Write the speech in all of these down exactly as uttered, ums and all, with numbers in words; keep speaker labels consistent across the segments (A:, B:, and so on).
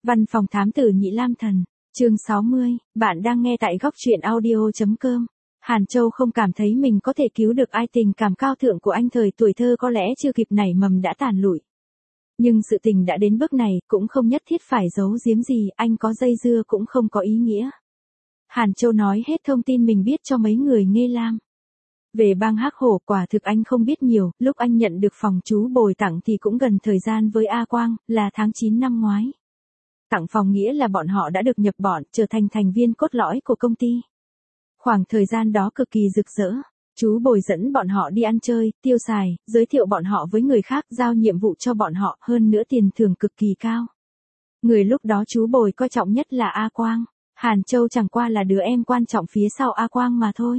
A: Văn phòng thám tử Nhị Lam Thần, chương sáu mươi, bạn đang nghe tại góc truyện audio.com. Hàn Châu không cảm thấy mình có thể cứu được ai, tình cảm cao thượng của anh thời tuổi thơ có lẽ chưa kịp nảy mầm đã tàn lụi. Nhưng sự tình đã đến bước này, cũng không nhất thiết phải giấu giếm gì, anh có dây dưa cũng không có ý nghĩa. Hàn Châu nói hết thông tin mình biết cho mấy người Nghê Lam. Về bang Hắc Hổ quả thực anh không biết nhiều, lúc anh nhận được phòng chú Bồi tặng thì cũng gần thời gian với A Quang, là tháng chín năm ngoái. Tặng phòng nghĩa là bọn họ đã được nhập bọn, trở thành thành viên cốt lõi của công ty. Khoảng thời gian đó cực kỳ rực rỡ, chú Bồi dẫn bọn họ đi ăn chơi, tiêu xài, giới thiệu bọn họ với người khác, giao nhiệm vụ cho bọn họ, hơn nữa tiền thưởng cực kỳ cao. Người lúc đó chú Bồi coi trọng nhất là A Quang, Hàn Châu chẳng qua là đứa em quan trọng phía sau A Quang mà thôi.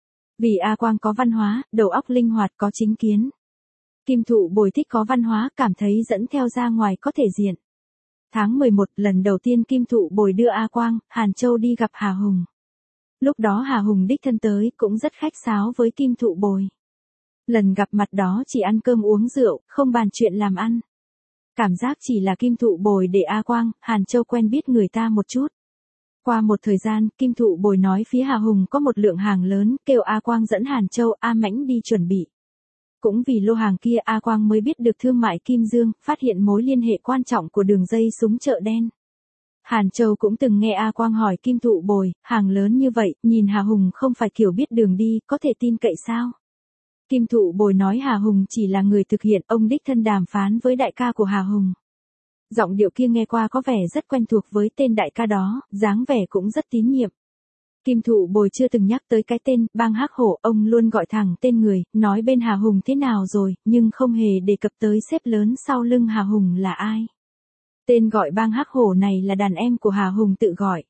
A: Vì A Quang có văn hóa, đầu óc linh hoạt, có chính kiến. Kim Thụ Bồi thích có văn hóa, cảm thấy dẫn theo ra ngoài có thể diện. Tháng mười một, lần đầu tiên Kim Thụ Bồi đưa A Quang, Hàn Châu đi gặp Hà Hùng. Lúc đó Hà Hùng đích thân tới, cũng rất khách sáo với Kim Thụ Bồi. Lần gặp mặt đó chỉ ăn cơm uống rượu, không bàn chuyện làm ăn. Cảm giác chỉ là Kim Thụ Bồi để A Quang, Hàn Châu quen biết người ta một chút. Qua một thời gian, Kim Thụ Bồi nói phía Hà Hùng có một lượng hàng lớn, kêu A Quang dẫn Hàn Châu, A Mãnh đi chuẩn bị. Cũng vì lô hàng kia A Quang mới biết được thương mại Kim Dương, phát hiện mối liên hệ quan trọng của đường dây súng chợ đen. Hàn Châu cũng từng nghe A Quang hỏi Kim Thụ Bồi, hàng lớn như vậy, nhìn Hà Hùng không phải kiểu biết đường đi, có thể tin cậy sao? Kim Thụ Bồi nói Hà Hùng chỉ là người thực hiện, ông đích thân đàm phán với đại ca của Hà Hùng. Giọng điệu kia nghe qua có vẻ rất quen thuộc với tên đại ca đó, dáng vẻ cũng rất tín nhiệm. Kim Thụ Bồi chưa từng nhắc tới cái tên, bang Hắc Hổ, ông luôn gọi thẳng tên người, nói bên Hà Hùng thế nào rồi, nhưng không hề đề cập tới sếp lớn sau lưng Hà Hùng là ai. Tên gọi bang Hắc Hổ này là đàn em của Hà Hùng tự gọi.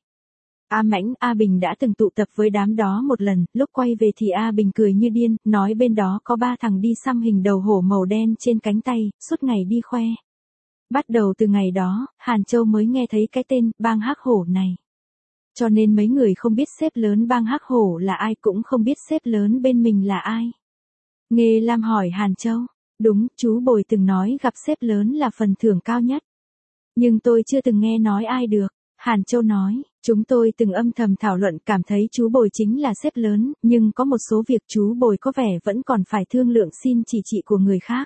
A: A Mãnh, A Bình đã từng tụ tập với đám đó một lần, lúc quay về thì A Bình cười như điên, nói bên đó có ba thằng đi xăm hình đầu hổ màu đen trên cánh tay, suốt ngày đi khoe. Bắt đầu từ ngày đó, Hàn Châu mới nghe thấy cái tên bang Hắc Hổ này. Cho nên mấy người không biết sếp lớn bang Hắc Hổ là ai, cũng không biết sếp lớn bên mình là ai. Nghê Lam hỏi Hàn Châu, đúng, chú Bồi từng nói gặp sếp lớn là phần thưởng cao nhất. Nhưng tôi chưa từng nghe nói ai được. Hàn Châu nói, chúng tôi từng âm thầm thảo luận, cảm thấy chú Bồi chính là sếp lớn, nhưng có một số việc chú Bồi có vẻ vẫn còn phải thương lượng xin chỉ thị của người khác.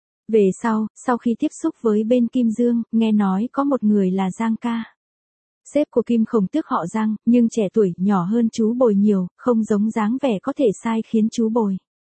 A: Về sau, sau khi tiếp xúc với bên Kim Dương, nghe nói có một người là Giang ca. Sếp của Kim Khổng Tước họ Giang, nhưng trẻ tuổi, nhỏ hơn chú Bồi nhiều, không giống dáng vẻ có thể sai khiến chú Bồi.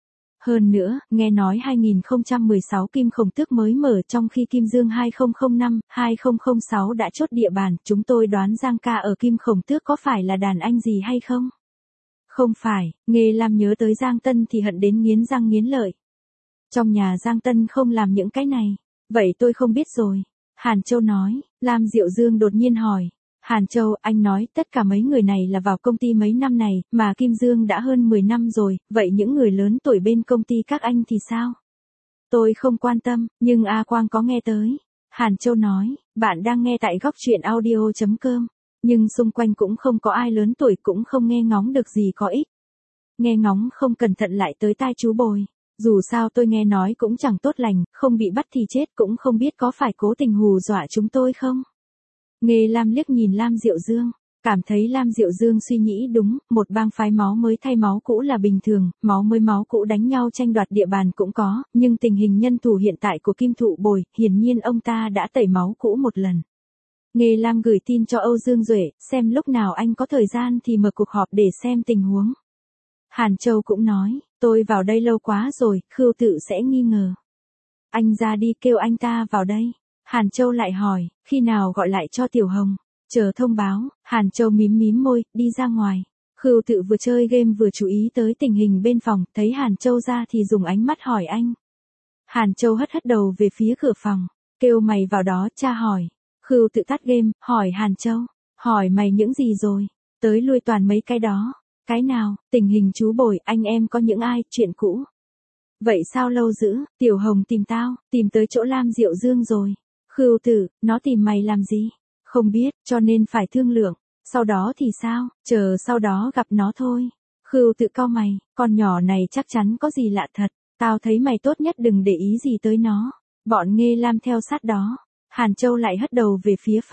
A: Hơn nữa, nghe nói hai nghìn không trăm mười sáu Kim Khổng Tước mới mở, trong khi Kim Dương hai không không năm, hai không không sáu đã chốt địa bàn, chúng tôi đoán Giang ca ở Kim Khổng Tước có phải là đàn anh gì hay không? Không phải, Nghê Lam nhớ tới Giang Tân thì hận đến nghiến răng nghiến lợi. Trong nhà Giang Tân không làm những cái này. Vậy tôi không biết rồi. Hàn Châu nói. Lam Diệu Dương đột nhiên hỏi. Hàn Châu, anh nói tất cả mấy người này là vào công ty mấy năm này, mà Kim Dương đã hơn mười năm rồi, vậy những người lớn tuổi bên công ty các anh thì sao? Tôi không quan tâm, nhưng A Quang có nghe tới. Hàn Châu nói, bạn đang nghe tại góc truyện audio.com, nhưng xung quanh cũng không có ai lớn tuổi, cũng không nghe ngóng được gì có ích. Nghe ngóng không cẩn thận lại tới tai chú Bồi. Dù sao tôi nghe nói cũng chẳng tốt lành, không bị bắt thì chết, cũng không biết có phải cố tình hù dọa chúng tôi không. Nghê Lam liếc nhìn Lam Diệu Dương, cảm thấy Lam Diệu Dương suy nghĩ đúng, một bang phái máu mới thay máu cũ là bình thường, máu mới máu cũ đánh nhau tranh đoạt địa bàn cũng có, nhưng tình hình nhân thủ hiện tại của Kim Thụ Bồi, hiển nhiên ông ta đã tẩy máu cũ một lần. Nghê Lam gửi tin cho Âu Dương Duệ, xem lúc nào anh có thời gian thì mở cuộc họp để xem tình huống. Hàn Châu cũng nói, tôi vào đây lâu quá rồi, Khưu Tự sẽ nghi ngờ. Anh ra đi, kêu anh ta vào đây. Hàn Châu lại hỏi, khi nào gọi lại cho Tiểu Hồng? Chờ thông báo. Hàn Châu mím mím môi, đi ra ngoài. Khưu Tự vừa chơi game vừa chú ý tới tình hình bên phòng, thấy Hàn Châu ra thì dùng ánh mắt hỏi anh. Hàn Châu hất hất đầu về phía cửa phòng, kêu mày vào đó, cha hỏi. Khưu Tự tắt game, hỏi Hàn Châu, hỏi mày những gì rồi? Tới lui toàn mấy cái đó. Cái nào, tình hình chú Bồi, anh em có những ai, chuyện cũ. Vậy sao lâu dữ, Tiểu Hồng tìm tao, tìm tới chỗ Lam Diệu Dương rồi. Khưu Tử, nó tìm mày làm gì? Không biết, cho nên phải thương lượng. Sau đó thì sao, chờ sau đó gặp nó thôi. Khưu Tự cau mày, con nhỏ này chắc chắn có gì lạ thật. Tao thấy mày tốt nhất đừng để ý gì tới nó. Bọn Nghê Lam theo sát đó. Hàn Châu lại hất đầu về phía phòng.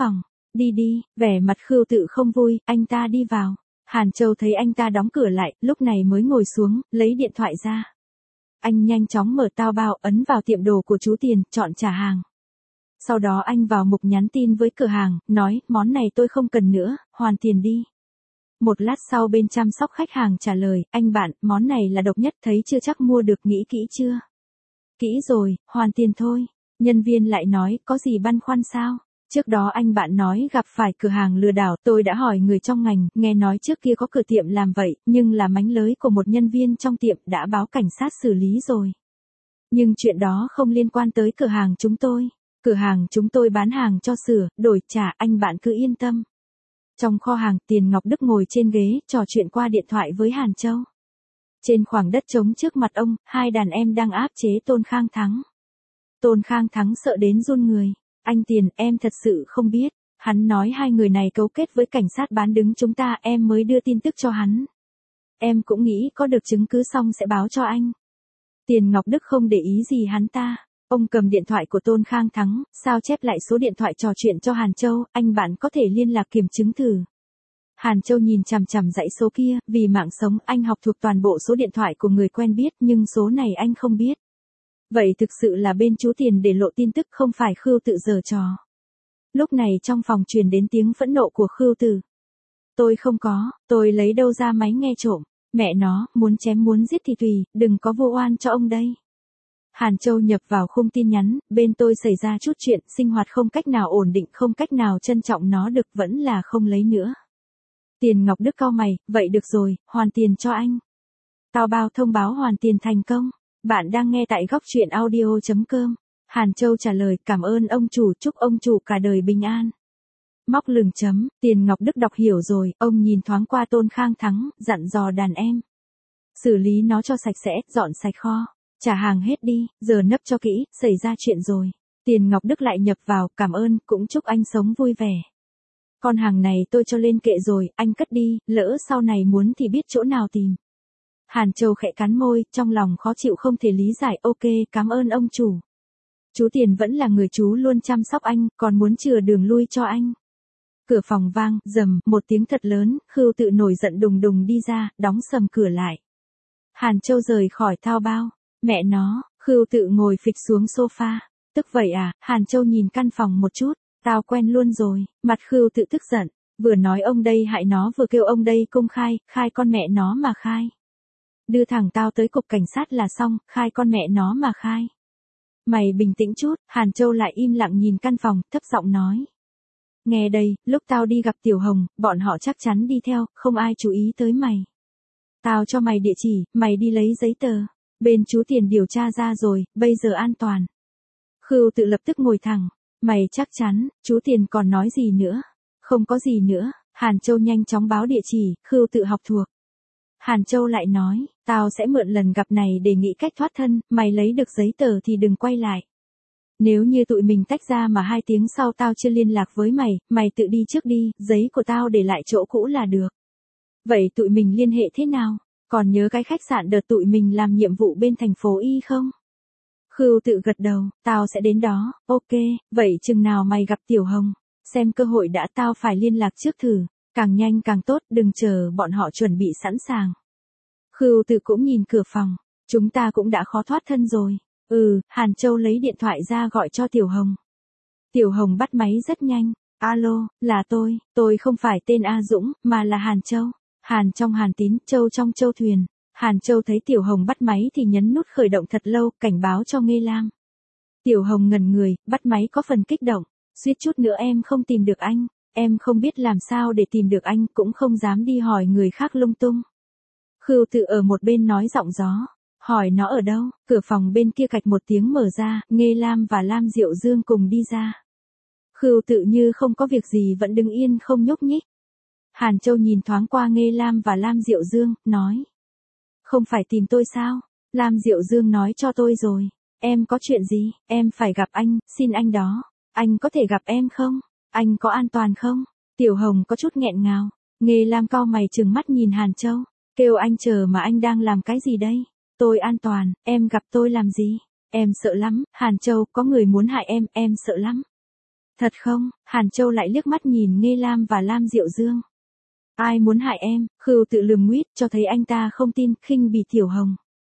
A: đi đi, vẻ mặt Khưu Tự không vui, anh ta đi vào. Hàn Châu thấy anh ta đóng cửa lại, lúc này mới ngồi xuống, lấy điện thoại ra. Anh nhanh chóng mở tao bao, ấn vào tiệm đồ của chú Tiền, chọn trả hàng. Sau đó anh vào mục nhắn tin với cửa hàng, nói, món này tôi không cần nữa, hoàn tiền đi. Một lát sau bên chăm sóc khách hàng trả lời, anh bạn, món này là độc nhất, thấy chưa chắc mua được, nghĩ kỹ chưa? Kỹ rồi, hoàn tiền thôi. Nhân viên lại nói, có gì băn khoăn sao? Trước đó anh bạn nói gặp phải cửa hàng lừa đảo, tôi đã hỏi người trong ngành, nghe nói trước kia có cửa tiệm làm vậy, nhưng là mánh lới của một nhân viên trong tiệm đã báo cảnh sát xử lý rồi. Nhưng chuyện đó không liên quan tới cửa hàng chúng tôi. Cửa hàng chúng tôi bán hàng cho sửa, đổi trả, anh bạn cứ yên tâm. Trong kho hàng, Tiền Ngọc Đức ngồi trên ghế, trò chuyện qua điện thoại với Hàn Châu. Trên khoảng đất trống trước mặt ông, hai đàn em đang áp chế Tôn Khang Thắng. Tôn Khang Thắng sợ đến run người. Anh Tiền, em thật sự không biết. Hắn nói hai người này cấu kết với cảnh sát bán đứng chúng ta, em mới đưa tin tức cho hắn. Em cũng nghĩ có được chứng cứ xong sẽ báo cho anh. Tiền Ngọc Đức không để ý gì hắn ta. Ông cầm điện thoại của Tôn Khang Thắng, sao chép lại số điện thoại trò chuyện cho Hàn Châu, anh bạn có thể liên lạc kiểm chứng thử. Hàn Châu nhìn chằm chằm dãy số kia, vì mạng sống anh học thuộc toàn bộ số điện thoại của người quen biết, nhưng số này anh không biết. Vậy thực sự là bên chú Tiền để lộ tin tức, không phải Khưu Tự giở trò. Lúc này trong phòng truyền đến tiếng phẫn nộ của Khưu Tự. Tôi không có, tôi lấy đâu ra máy nghe trộm, mẹ nó, muốn chém muốn giết thì tùy, đừng có vu oan cho ông đây. Hàn Châu nhập vào khung tin nhắn, bên tôi xảy ra chút chuyện, sinh hoạt không cách nào ổn định, không cách nào trân trọng nó được, vẫn là không lấy nữa. Tiền Ngọc Đức cau mày, vậy được rồi, hoàn tiền cho anh. Tao bao thông báo hoàn tiền thành công. Bạn đang nghe tại góc truyện audio chấm com. Hàn Châu trả lời, cảm ơn ông chủ, chúc ông chủ cả đời bình an. Móc lửng chấm, Tiền Ngọc Đức đọc hiểu rồi, ông nhìn thoáng qua Tôn Khang Thắng, dặn dò đàn em. Xử lý nó cho sạch sẽ, dọn sạch kho. Trả hàng hết đi, giờ nấp cho kỹ, xảy ra chuyện rồi. Tiền Ngọc Đức lại nhập vào, cảm ơn, cũng chúc anh sống vui vẻ. Con hàng này tôi cho lên kệ rồi, anh cất đi, lỡ sau này muốn thì biết chỗ nào tìm. Hàn Châu khẽ cắn môi, trong lòng khó chịu không thể lý giải, ok, cảm ơn ông chủ. Chú Tiền vẫn là người chú luôn chăm sóc anh, còn muốn chừa đường lui cho anh. Cửa phòng vang, rầm, một tiếng thật lớn, Khưu Tự nổi giận đùng đùng đi ra, đóng sầm cửa lại. Hàn Châu rời khỏi thao bao. Mẹ nó, Khưu Tự ngồi phịch xuống sofa. Tức vậy à, Hàn Châu nhìn căn phòng một chút, tao quen luôn rồi, mặt Khưu Tự tức giận, vừa nói ông đây hại nó vừa kêu ông đây công khai, khai con mẹ nó mà khai. Đưa thẳng tao tới cục cảnh sát là xong, khai con mẹ nó mà khai. Mày bình tĩnh chút, Hàn Châu lại im lặng nhìn căn phòng, thấp giọng nói. Nghe đây, lúc tao đi gặp Tiểu Hồng, bọn họ chắc chắn đi theo, không ai chú ý tới mày. Tao cho mày địa chỉ, mày đi lấy giấy tờ. Bên chú Tiền điều tra ra rồi, bây giờ an toàn. Khưu Tự lập tức ngồi thẳng. Mày chắc chắn, chú Tiền còn nói gì nữa? Không có gì nữa, Hàn Châu nhanh chóng báo địa chỉ, Khưu Tự học thuộc. Hàn Châu lại nói, tao sẽ mượn lần gặp này để nghĩ cách thoát thân, mày lấy được giấy tờ thì đừng quay lại. Nếu như tụi mình tách ra mà hai tiếng sau tao chưa liên lạc với mày, mày tự đi trước đi, giấy của tao để lại chỗ cũ là được. Vậy tụi mình liên hệ thế nào? Còn nhớ cái khách sạn đợt tụi mình làm nhiệm vụ bên thành phố Y không? Khưu Tự gật đầu, tao sẽ đến đó, ok, vậy chừng nào mày gặp Tiểu Hồng? Xem cơ hội đã, tao phải liên lạc trước thử, càng nhanh càng tốt, đừng chờ bọn họ chuẩn bị sẵn sàng. Khưu Tự cũng nhìn cửa phòng, chúng ta cũng đã khó thoát thân rồi. Ừ, Hàn Châu lấy điện thoại ra gọi cho Tiểu Hồng. Tiểu Hồng bắt máy rất nhanh, alo, là tôi, tôi không phải tên A Dũng, mà là Hàn Châu. Hàn trong Hàn Tín, Châu trong Châu Thuyền. Hàn Châu thấy Tiểu Hồng bắt máy thì nhấn nút khởi động thật lâu, cảnh báo cho Nghê Lam. Tiểu Hồng ngẩn người, bắt máy có phần kích động. Suýt chút nữa em không tìm được anh, em không biết làm sao để tìm được anh, cũng không dám đi hỏi người khác lung tung. Khưu Tự ở một bên nói giọng gió, hỏi nó ở đâu, cửa phòng bên kia cạch một tiếng mở ra, Nghê Lam và Lam Diệu Dương cùng đi ra. Khưu Tự như không có việc gì vẫn đứng yên không nhúc nhích. Hàn Châu nhìn thoáng qua Nghê Lam và Lam Diệu Dương, nói. Không phải tìm tôi sao? Lam Diệu Dương nói cho tôi rồi. Em có chuyện gì? Em phải gặp anh, xin anh đó. Anh có thể gặp em không? Anh có an toàn không? Tiểu Hồng có chút nghẹn ngào. Nghê Lam cau mày trừng mắt nhìn Hàn Châu. Kêu anh chờ mà anh đang làm cái gì đây? Tôi an toàn, em gặp tôi làm gì? Em sợ lắm, Hàn Châu, có người muốn hại em, em sợ lắm. Thật không? Hàn Châu lại liếc mắt nhìn Nghê Lam và Lam Diệu Dương. Ai muốn hại em? Khưu tự lườm nguyết cho thấy anh ta không tin, khinh bỉ Tiểu Hồng.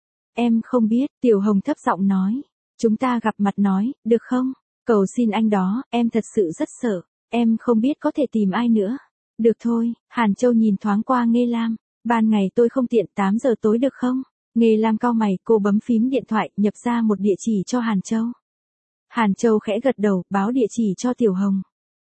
A: Em không biết, Tiểu Hồng thấp giọng nói. Chúng ta gặp mặt nói, được không? Cầu xin anh đó, em thật sự rất sợ. Em không biết có thể tìm ai nữa. Được thôi, Hàn Châu nhìn thoáng qua Nghê Lam. Ban ngày tôi không tiện, tám giờ tối được không? Nghê Lam cau mày, cô bấm phím điện thoại, nhập ra một địa chỉ cho Hàn Châu. Hàn Châu khẽ gật đầu, báo địa chỉ cho Tiểu Hồng.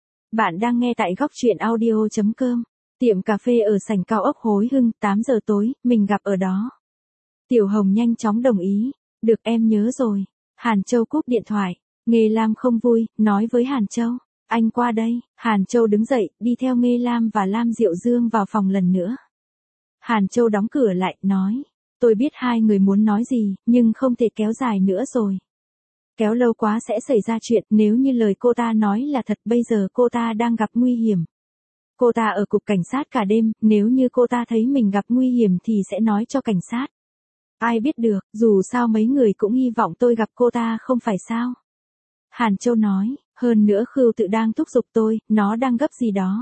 A: Bạn đang nghe tại góc truyện audio chấm com. Tiệm cà phê ở sảnh cao ốc Hối Hưng, tám giờ tối, mình gặp ở đó. Tiểu Hồng nhanh chóng đồng ý. Được, em nhớ rồi. Hàn Châu cúp điện thoại. Nghê Lam không vui, nói với Hàn Châu. Anh qua đây. Hàn Châu đứng dậy, đi theo Nghê Lam và Lam Diệu Dương vào phòng lần nữa. Hàn Châu đóng cửa lại, nói. Tôi biết hai người muốn nói gì, nhưng không thể kéo dài nữa rồi. Kéo lâu quá sẽ xảy ra chuyện, nếu như lời cô ta nói là thật, bây giờ cô ta đang gặp nguy hiểm. Cô ta ở cục cảnh sát cả đêm, nếu như cô ta thấy mình gặp nguy hiểm thì sẽ nói cho cảnh sát. Ai biết được, dù sao mấy người cũng hy vọng tôi gặp cô ta không phải sao? Hàn Châu nói, hơn nữa Khưu tự đang thúc giục tôi, nó đang gấp gì đó.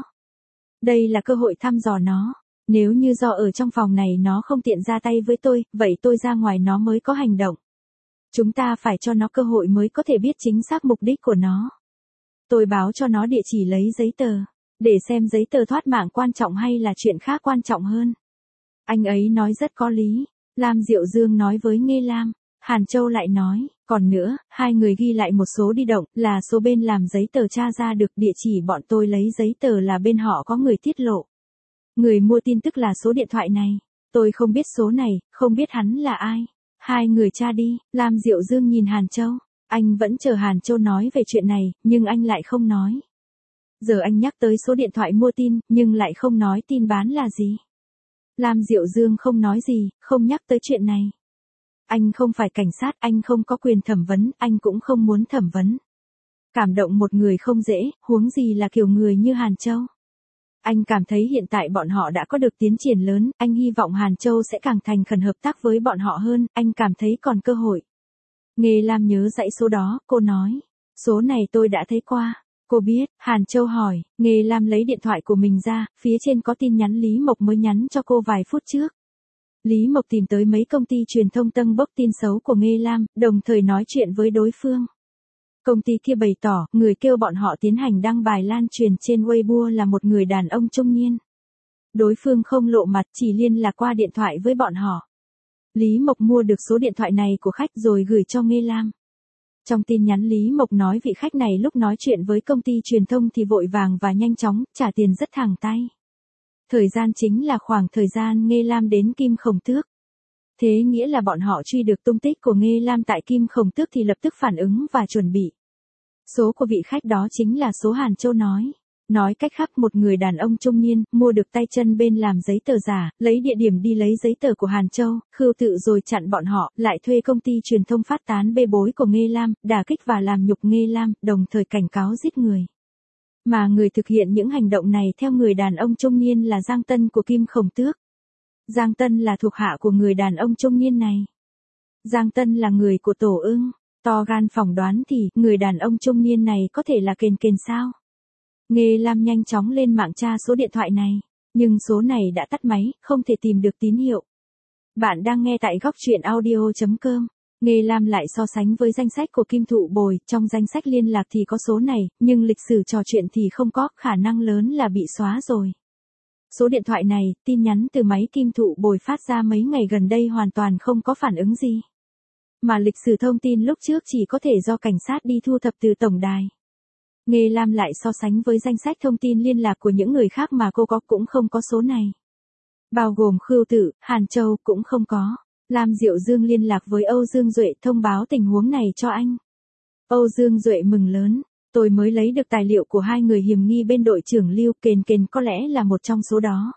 A: Đây là cơ hội thăm dò nó. Nếu như do ở trong phòng này nó không tiện ra tay với tôi, vậy tôi ra ngoài nó mới có hành động. Chúng ta phải cho nó cơ hội mới có thể biết chính xác mục đích của nó. Tôi báo cho nó địa chỉ lấy giấy tờ, để xem giấy tờ thoát mạng quan trọng hay là chuyện khác quan trọng hơn. Anh ấy nói rất có lý. Lam Diệu Dương nói với Nghê Lam. Hàn Châu lại nói, còn nữa, hai người ghi lại một số đi động, là số bên làm giấy tờ tra ra được địa chỉ bọn tôi lấy giấy tờ là bên họ có người tiết lộ. Người mua tin tức là số điện thoại này. Tôi không biết số này, không biết hắn là ai. Hai người tra đi. Lam Diệu Dương nhìn Hàn Châu. Anh vẫn chờ Hàn Châu nói về chuyện này, nhưng anh lại không nói. Giờ anh nhắc tới số điện thoại mua tin, nhưng lại không nói tin bán là gì. Lam Diệu Dương không nói gì, không nhắc tới chuyện này. Anh không phải cảnh sát, anh không có quyền thẩm vấn, anh cũng không muốn thẩm vấn. Cảm động một người không dễ, huống gì là kiểu người như Hàn Châu. Anh cảm thấy hiện tại bọn họ đã có được tiến triển lớn, anh hy vọng Hàn Châu sẽ càng thành khẩn hợp tác với bọn họ hơn, anh cảm thấy còn cơ hội. Nghê Lam nhớ dãy số đó, cô nói. Số này tôi đã thấy qua. Cô biết, Hàn Châu hỏi, Nghê Lam lấy điện thoại của mình ra, phía trên có tin nhắn Lý Mộc mới nhắn cho cô vài phút trước. Lý Mộc tìm tới mấy công ty truyền thông tâng bốc tin xấu của Nghê Lam, đồng thời nói chuyện với đối phương. Công ty kia bày tỏ, người kêu bọn họ tiến hành đăng bài lan truyền trên Weibo là một người đàn ông trung niên. Đối phương không lộ mặt, chỉ liên lạc qua điện thoại với bọn họ. Lý Mộc mua được số điện thoại này của khách rồi gửi cho Nghê Lam. Trong tin nhắn Lý Mộc nói vị khách này lúc nói chuyện với công ty truyền thông thì vội vàng và nhanh chóng, trả tiền rất thẳng tay. Thời gian chính là khoảng thời gian Nghê Lam đến Kim Khổng Tước. Thế nghĩa là bọn họ truy được tung tích của Nghê Lam tại Kim Khổng Tước thì lập tức phản ứng và chuẩn bị. Số của vị khách đó chính là số Hàn Châu nói. Nói cách khác, một người đàn ông trung niên, mua được tay chân bên làm giấy tờ giả, lấy địa điểm đi lấy giấy tờ của Hàn Châu, Khưu tự rồi chặn bọn họ, lại thuê công ty truyền thông phát tán bê bối của Nghê Lam, đả kích và làm nhục Nghê Lam, đồng thời cảnh cáo giết người. Mà người thực hiện những hành động này theo người đàn ông trung niên là Giang Tân của Kim Khổng Tước. Giang Tân là thuộc hạ của người đàn ông trung niên này. Giang Tân là người của Tổ Ưng. To gan phỏng đoán thì, người đàn ông trung niên này có thể là Kền Kền sao? Nghê Lam nhanh chóng lên mạng tra số điện thoại này. Nhưng số này đã tắt máy, không thể tìm được tín hiệu. Bạn đang nghe tại góc truyện audio chấm com. Nghê Lam lại so sánh với danh sách của Kim Thụ Bồi, trong danh sách liên lạc thì có số này, nhưng lịch sử trò chuyện thì không có, khả năng lớn là bị xóa rồi. Số điện thoại này, tin nhắn từ máy Kim Thụ Bồi phát ra mấy ngày gần đây hoàn toàn không có phản ứng gì. Mà lịch sử thông tin lúc trước chỉ có thể do cảnh sát đi thu thập từ tổng đài. Nghê Lam lại so sánh với danh sách thông tin liên lạc của những người khác mà cô có cũng không có số này. Bao gồm Khưu Tự, Hàn Châu cũng không có. Lam Diệu Dương liên lạc với Âu Dương Duệ thông báo tình huống này cho anh. Âu Dương Duệ mừng lớn. Tôi mới lấy được tài liệu của hai người hiểm nghi bên đội trưởng Lưu, Kền Kền có lẽ là một trong số đó.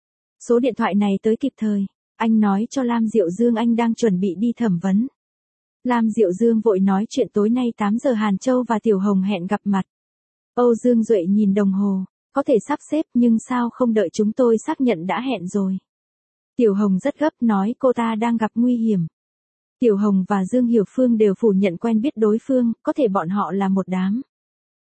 A: Số điện thoại này tới kịp thời. Anh nói cho Lam Diệu Dương anh đang chuẩn bị đi thẩm vấn. Lam Diệu Dương vội nói chuyện tối nay tám giờ Hàn Châu và Tiểu Hồng hẹn gặp mặt. Âu Dương Duệ nhìn đồng hồ, có thể sắp xếp nhưng sao không đợi chúng tôi xác nhận đã hẹn rồi. Tiểu Hồng rất gấp nói cô ta đang gặp nguy hiểm. Tiểu Hồng và Dương Hiểu Phương đều phủ nhận quen biết đối phương, có thể bọn họ là một đám.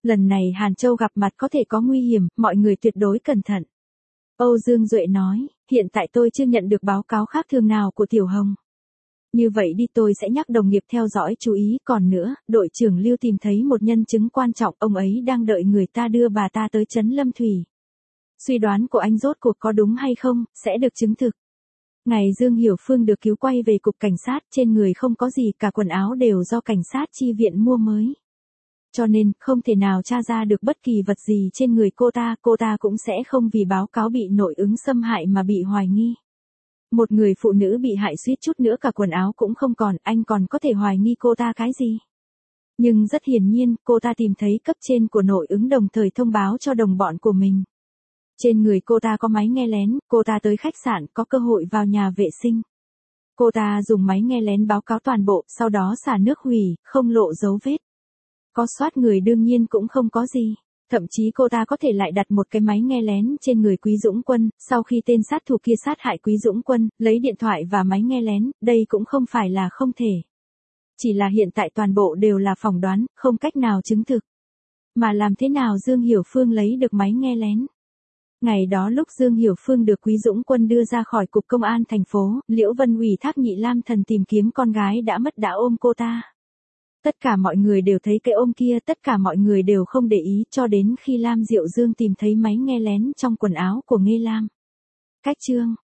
A: Lần này Hàn Châu gặp mặt có thể có nguy hiểm, mọi người tuyệt đối cẩn thận. Âu Dương Duệ nói, hiện tại tôi chưa nhận được báo cáo khác thường nào của Tiểu Hồng. Như vậy đi, tôi sẽ nhắc đồng nghiệp theo dõi chú ý, còn nữa, đội trưởng Lưu tìm thấy một nhân chứng quan trọng, ông ấy đang đợi người ta đưa bà ta tới trấn Lâm Thủy. Suy đoán của anh rốt cuộc có đúng hay không, sẽ được chứng thực. Ngày Dương Hiểu Phương được cứu quay về cục cảnh sát, trên người không có gì, cả quần áo đều do cảnh sát chi viện mua mới. Cho nên, không thể nào tra ra được bất kỳ vật gì trên người cô ta, cô ta cũng sẽ không vì báo cáo bị nội ứng xâm hại mà bị hoài nghi. Một người phụ nữ bị hại suýt chút nữa cả quần áo cũng không còn, anh còn có thể hoài nghi cô ta cái gì? Nhưng rất hiển nhiên, cô ta tìm thấy cấp trên của nội ứng đồng thời thông báo cho đồng bọn của mình. Trên người cô ta có máy nghe lén, cô ta tới khách sạn, có cơ hội vào nhà vệ sinh. Cô ta dùng máy nghe lén báo cáo toàn bộ, sau đó xả nước hủy, không lộ dấu vết. Có soát người đương nhiên cũng không có gì. Thậm chí cô ta có thể lại đặt một cái máy nghe lén trên người Quý Dũng Quân, sau khi tên sát thủ kia sát hại Quý Dũng Quân, lấy điện thoại và máy nghe lén, đây cũng không phải là không thể. Chỉ là hiện tại toàn bộ đều là phỏng đoán, không cách nào chứng thực. Mà làm thế nào Dương Hiểu Phương lấy được máy nghe lén? Ngày đó lúc Dương Hiểu Phương được Quý Dũng Quân đưa ra khỏi cục công an thành phố, Liễu Vân ủy thác Nhị Lam Thần tìm kiếm con gái đã mất đã ôm cô ta. Tất cả mọi người đều thấy cái ôm kia, tất cả mọi người đều không để ý cho đến khi Lam Diệu Dương tìm thấy máy nghe lén trong quần áo của Nghê Lam. Cách chương